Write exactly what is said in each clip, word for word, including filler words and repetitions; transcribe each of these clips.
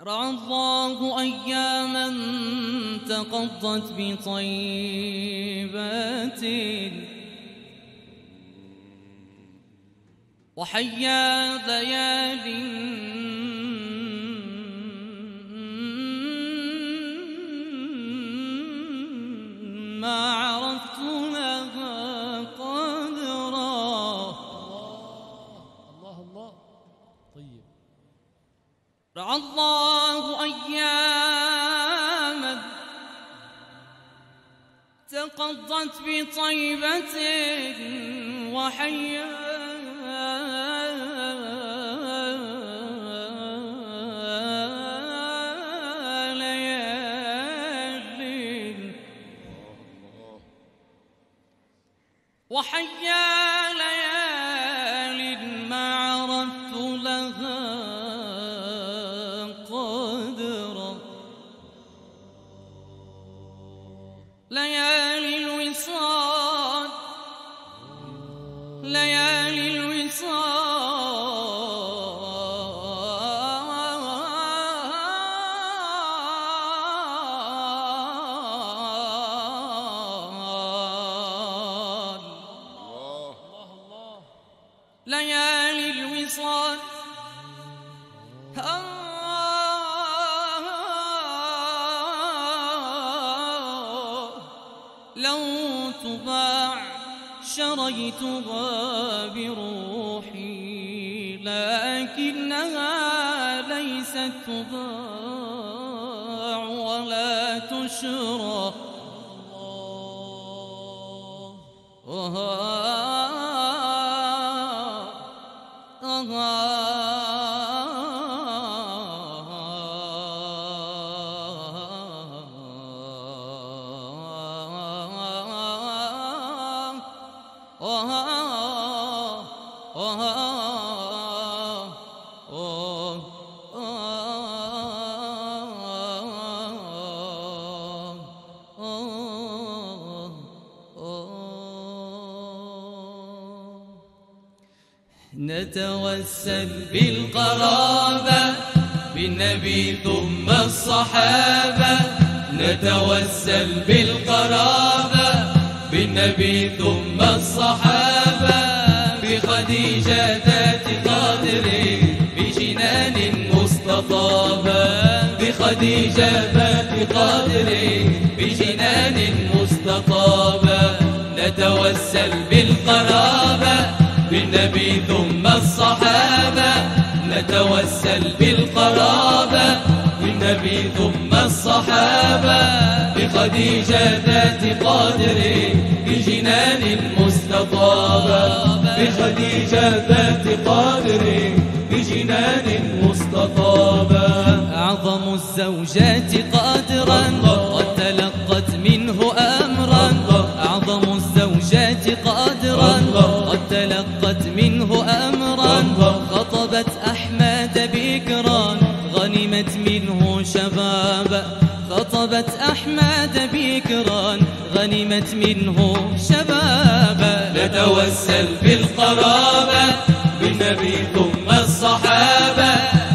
رعى الله أياما تقضت بطيبات وحيا ليال ما عرفت لها قدرا. الله الله طيب. رعى الله أياما تقضت بطيبة وحيا وحيا ليال ما عرفت لها قدرا. ليالي الوصال ليالي الوصال ليالي الوصال لو تباع شريتها بروحي لكنها ليست تباع ولا تشرى. نتوسل بالقرابة بالنبي ثم الصحابة. نتوسل بالقرابة بالنبي ثم الصحابة. بخديجة ذات قدر بجنان مستطابة. بخديجة ذات قدر بجنان مستطابة. نتوسل بالقرابة بالنبي ثم الصحابة. نتوسل بالقرابة بالنبي ثم الصحابة. بخديجة ذات قدر بجنان مستطابة. بخديجة ذات قدر بجنان مستطابة. أعظم الزوجات قدرا قد تلقت منه أمرا. أعظم الزوجات قدرا قد تلقت منه أمرا. خطبت أحمد بكرا غنمت منه شبابا. خطبت أحمد بكرا غنمت منه شبابا. نتوسل بالقرابة بالنبي ثم الصحابة.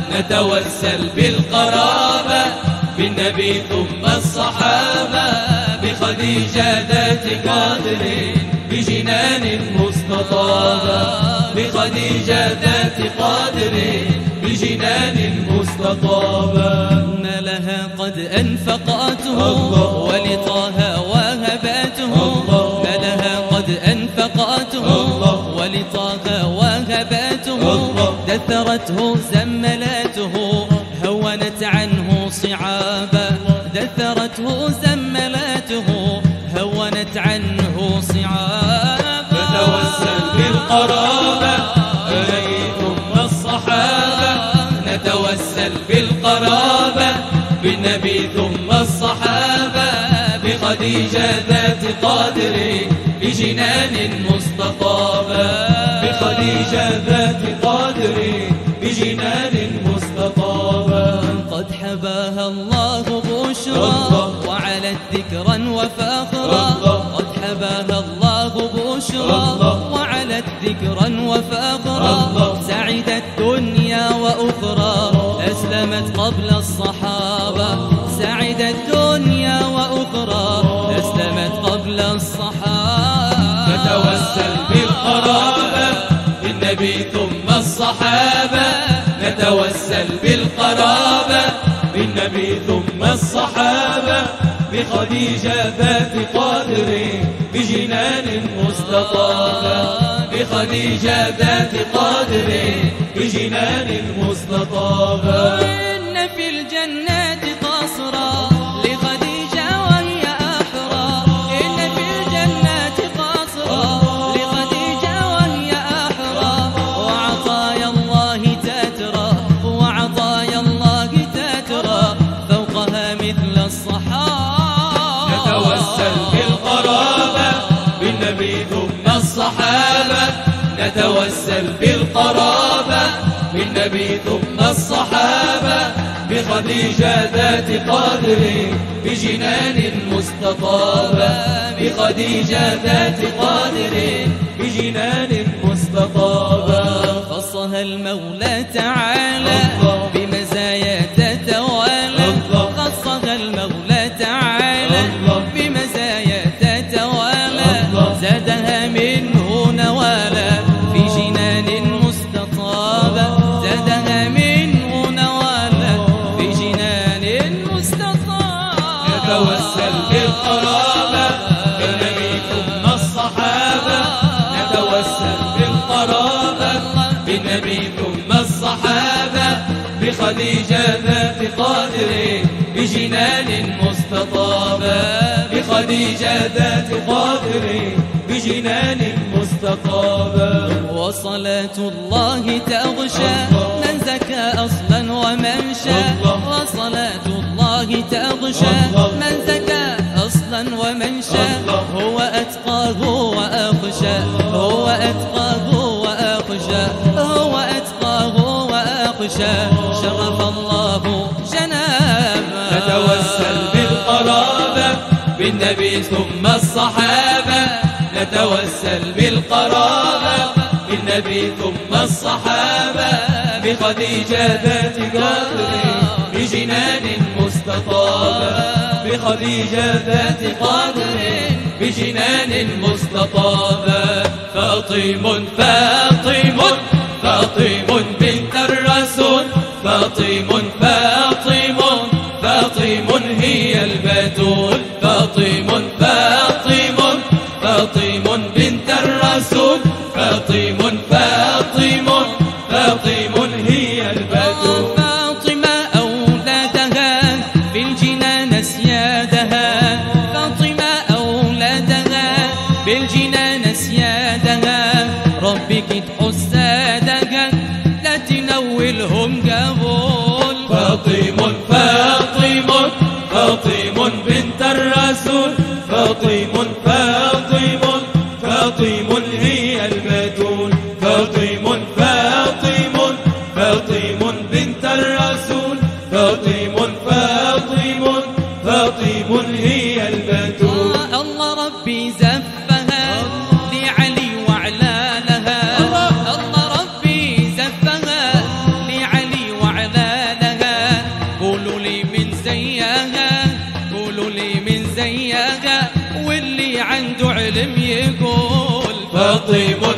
نتوسل بالقرابة بالنبي ثم الصحابة. بخديجة ذات قدر بجنان مستطابة. بخديجة ذات قدر بجنان مستطابة. ما لها قد أنفقته ولطه وهبته. ما لها قد أنفقته ولطه وهبته. دثرته زملاته هونت عنه صعابا. دثرته زملاته هونت عنه صعابا. نتوسل بالقرابة بالنبي ثم الصحابة. نتوسل بالقرابة بالنبي ثم الصحابة. بخديجة ذات قدر بجنان مستطابة. بخديجة ذات قدر بجنان مستطابة. قد حباها الله بشرى وعلت ذكرا وفاخرا. قد حباها الله بشرى وعلت ذكرا وفاخرا. سعدت دنيا وأخرى أسلمت قبل الصحابة، سعدت دنيا وأخرى أسلمت قبل الصحابة. نتوسل بالقرابة بالنبي ثم الصحابة، نتوسل بالقرابة بالنبي ثم الصحابة، بخديجة ذات قدر بجنان مستطابة، بخديجة ذات قدر بجنان مستطابة. إن في الجنات قصرا لخديجة وهي أحرى، إن في الجنات قصرا لخديجة وهي أحرى، وعطايا الله تترى وعطايا الله تترى فوقها مثل الصحابة. نتوسل بالقرابة بالنبي ثم الصحابة، نتوسل بالقرابة بالنبي ثم الصحابة، بخديجة ذات قدر بجنان مستطابة، بخديجة ذات قدر بجنان مستطابة. خصها المولى تعالى بمزايا تتوالى، خصها المولى تعالى بمزايا تتوالى، زادها منه نوالا في جنان مستطابة، زادها منه نوالا في جنان مستطابة. نتوسل بالقرابة بالنبي ثم الصحابة، نتوسل بالقرابة بالنبي ثم الصحابة، بخديجة ذات قدر بجنان مستطابة، بخديجة ذات قدر بجنان مستطابة. وصلاة الله تغشى من زكى أصلا ومنشى، وصلاة الله تغشى من زكى أصلا ومنشى، هو أتقاه وأخشى، هو أتقاه وأخشى، هو أتقاه وأخشى، شرف الله جنابه. نتوسل بالقرابة بالنبي ثم الصحابة، نتوسل بالقرابة بالنبي ثم الصحابة، بخديجة ذات قدر بجنان مستطابة، بخديجة ذات قدر بجنان مستطابة. فاطم فاطم فاطم بنت الرسول، فاطم فاطم فاطم هي البتول، فاطم فاطم فاطم بنت الرسول، فاطم فاطم فاطم هي البتول. فاطمة أولادها في الجنان سيادها، فاطمة أولادها في الجنان سيادها، ربك تحسادها لا تنولهم قبول. فاطم فاطم فاطم بنت الرسول، فاطم فاطم فاطم هي البتول، فاطم فاطم فاطم بنت الرسول، فاطم فاطم فاطم هي البتول. الله ربي زفها لعلي وعلالها، الله ربي زفها لعلي وعلالها، قولوا لي من زيها، قولوا لي من زيها، واللي عنده علم يقول. فاطم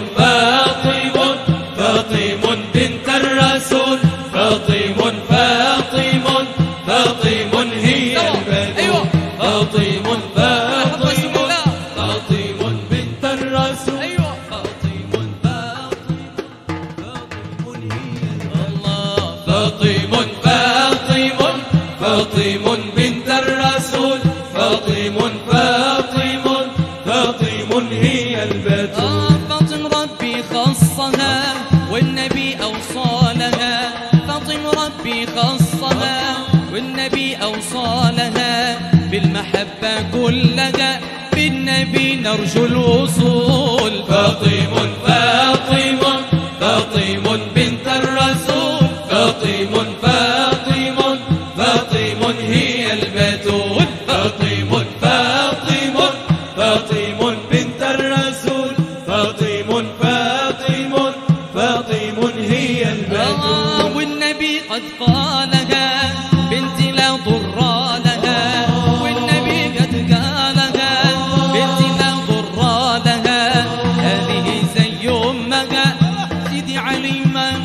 فاطم فاطم بنت الرسول، فاطم فاطم فاطم هي البتول، فاطم فاطم فاطم بنت الرسول، فاطم فاطم هي البتول. فاطم فاطم فاطم بنت الرسول، فاطم فاطم فاطم هي البتول. فاطم ربي خصها والنبي أوصالها، فاطم ربي خصها والنبي أوصالها، بالمحبة كلها بالنبي نرجو الوصول. فاطم فاطم فاطم بنت الرسول، فاطم فاطم فاطم هي البتول، فاطم فاطم فاطم بنت الرسول، فاطم فاطم فاطم هي البتول. والنبي قد قالها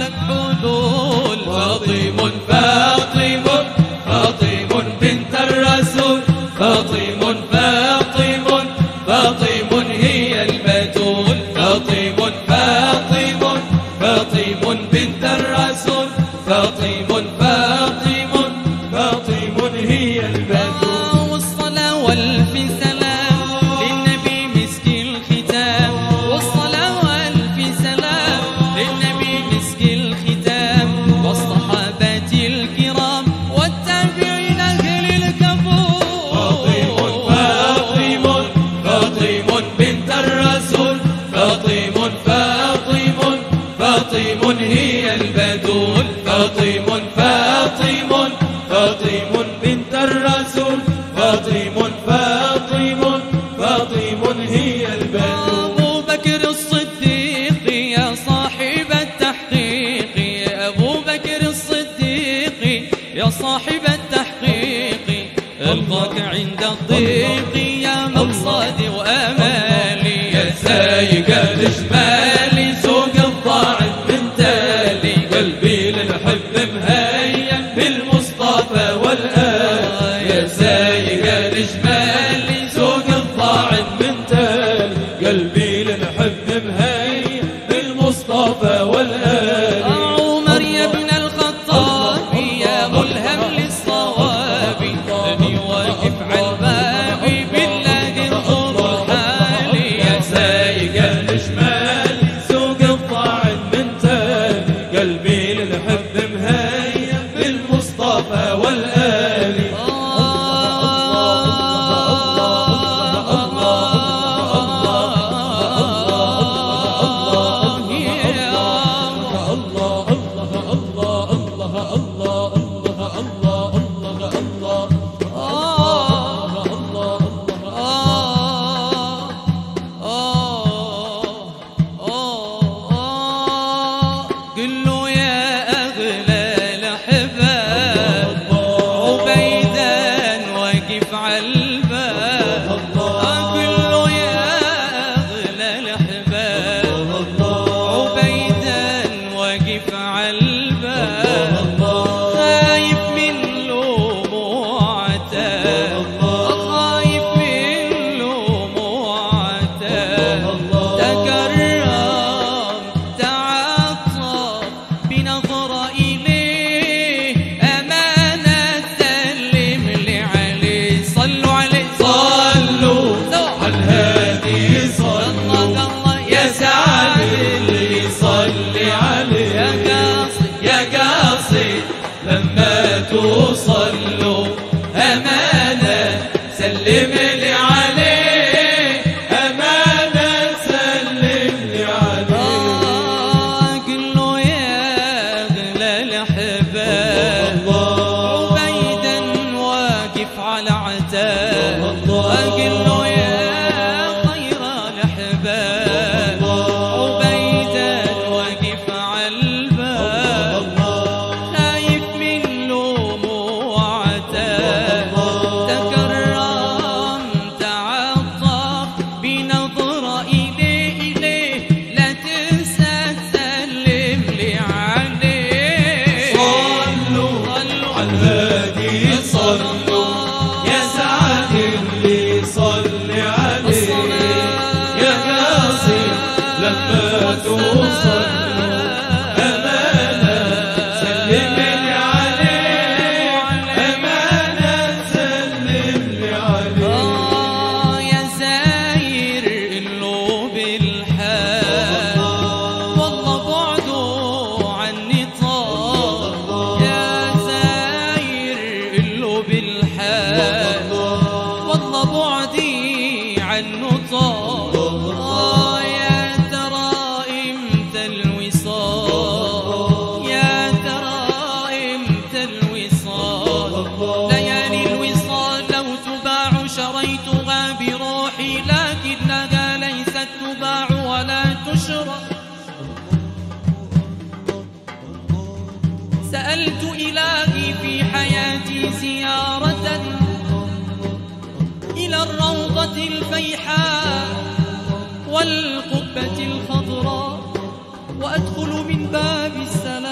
لك حلول. فاطم فاطم فاطم بنت الرسول، فاطم فاطم فاطم هي البتول، فاطم فاطم فاطم بنت الرسول، فاطم فاطم فاطم هي البتول. والصلاة والف سلام للنبي مسك الختام، والصلاة والف سلام للنبي مسك الختام، والصحابة الكرام والتابعين أهل الكفور. فاطم فاطم بنت الرسول، فاطم فاطم فاطم هي البتول، فاطم فاطم فاطم بنت الرسول، فاطم فاطم فاطم هي البتول. أبو بكر الصديق يا صاحب التحقيق، يا أبو بكر الصديق يا صاحب التحقيق، ألقاك عند الضيق يا مقصدي وأمالي، يا سايق الجمال سوق الضاعن من تالي، قلبي للحب مهيأ بالمصطفى والآل. يا سايق الجمال سوق الضاعن من تالي، قلبي للحب مهيأ بالمصطفى والآل. عمر يا ابن الخطاب يا ملهم للصواب، أني واقف على الباب بالله انظر حالي. يا سايق الجمال سوق الضاعن من تالي، قلبي للحب مهيأ بالمصطفى والآل. قل له يا أغلى الأحباب عبيدا واقف على الباب، قل له يا أغلى الأحباب عبيدا واقف على الباب، خايف من لموعته، خايف من لموعته، تكرم تعطف بنظرة إليه، أمانة سلم لي عليه. صلوا عليه صلوا على الهادي صلوا، يا سعد اللي يصلي عليه. يا قاصد يا قاصد لما توصلوا أمانة سلم لي عليه، أمانة سلم لي عليه. آه قل له يا أغلى الأحباب عبيدا واقف على عتاب، قل له يا خير الأحباب عبيدا واقف على الباب، خايف من لموعته، تكرم تعطف بنظرة إليه إليه، لا تنسى تسلم لي عليه. صلوا على الهادي صلوا، يا سعد اللي يصلي عليه. يا قاصد لما توصلوا أمانة سلم لي عليه، أمانة سلم لي عليه. آه يا زاير قلوب الحال، والله بعده عني طال، يا زاير قلوب الحال، والله بعدي عنه طال. آه يا ترى إمتى الوصال، يا ترى إمتى الوصال، ليالي الوصال لو تباع شريتها بروحي، لكنها ليست تباع ولا تشرى. سألت إلهي في حياتي زيارة إلى الروضة الفيحاء والقبة الخضراء، وأدخل من باب السلام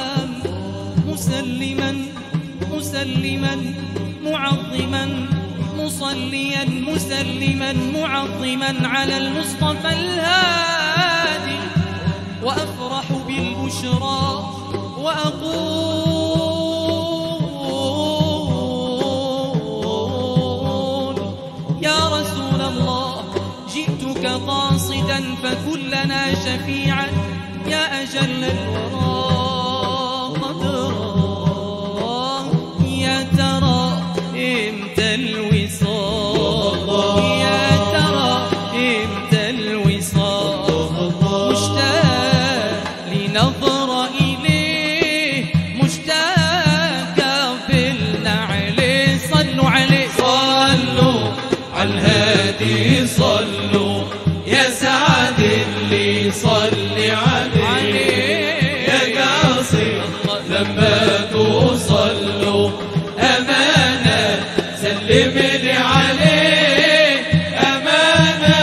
مسلما معظما مصليا مسلما معظما على المصطفى الهادي، وأفرح بالبشرى وأقول يا رسول الله جئتك قاصدا فكن لنا شفيعا يا أجل الورى قدرا. يا ترى إمتى الوصال، يا ترى إمتى الوصال، مشتاق لنظر إليه مشتاق قبلنا عليه. صلوا عليه صلوا على الهادي صلوا يا سعد اللي يصلي عليه، يا قاصد لما توصلوا أمانة سلم لي عليه، أمانة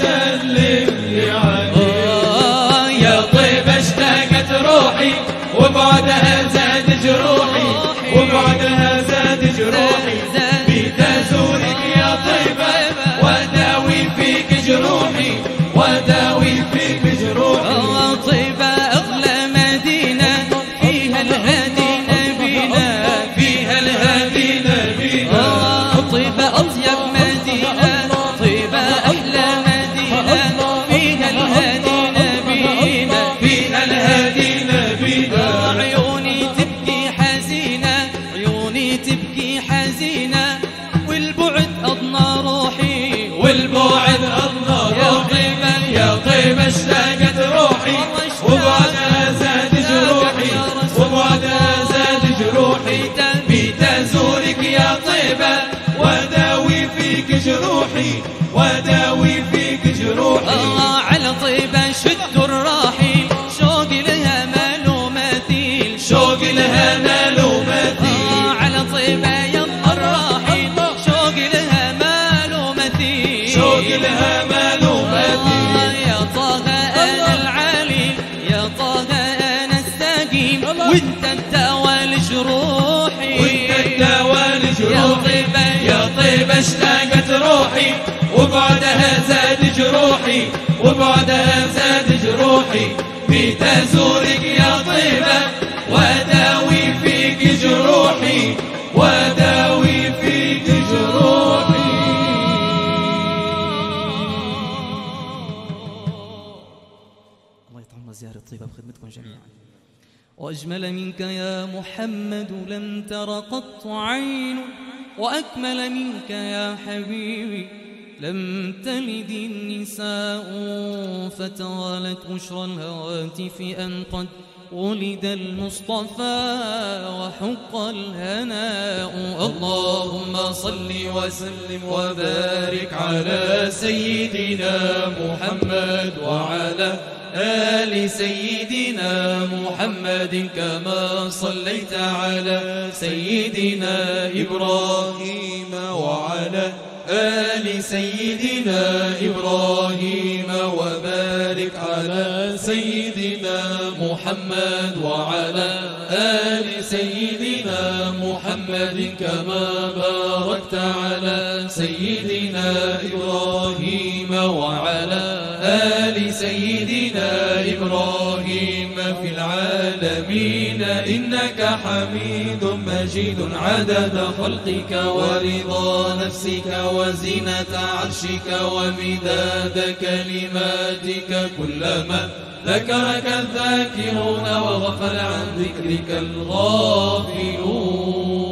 سلم لي عليه. يا طيبة اشتاقت روحي وبعدها زاد جروحي، وبعدها زاد جروحي، بيت أزورك يا طيبة وداوي فيك جروحي، وداوي فيك جروحي. طيبة أغلى مدينة فيها الهادي نبينا، فيها الهادي نبينا. طيبة أطيب مدينة، طيبة أحلى مدينة فيها الهادي نبينا، فيها الهادي نبينا. عيوني تبكي حزينة، عيوني تبكي حزينة، والبعد أضنى روحي، والبعد أضنى روحي. يا طيبة اشتاقت روحي وبعدها زاد جروحي، وبعدها زاد جروحي، بيت أزورك يا طيبة وداوي فيك جروحي، وداوي فيك جروحي. الله على طيبة شدوا الراحل، شوقي لها مال ومثيل، شوقي لها مال ومثيل. على طيبة يبقى الراحل، شوقي لها مال ومثيل، شوقي لها مال ومثيل. يا طه أنا العالي، يا طه أنا السقيم، وانت الدواء لجروحي، وانت الدواء لجروحي. يا طيبة يا طيبة اشتاقت روحي وبعدها زاد جروحي، وبعدها زاد جروحي، بيت أزورك يا طيبة وداوي فيك جروحي، وداوي فيك جروحي. الله يطعمنا زيارة طيبة بخدمتكم جميعا. وأجمل منك يا محمد لم تر قط عين، وأكمل منك يا حبيبي لم تلد النساء، فتوالت بشرى الهواتف أن قد ولد المصطفى وحق الهناء. اللهم صل وسلم وبارك على سيدنا محمد وعلى آل سيدنا محمد، كما صليت على سيدنا إبراهيم وعلى آل سيدنا إبراهيم، وبارك على سيدنا محمد وعلى آل سيدنا محمد، كما باركت على سيدنا إبراهيم وعلى آل سيدنا إبراهيم في العالمين إنك حميد مجيد، عدد خلقك ورضا نفسك وزنة عرشك ومداد كلماتك، كلما ذكرك الذاكرون وغفل عن ذكرك الغافلون.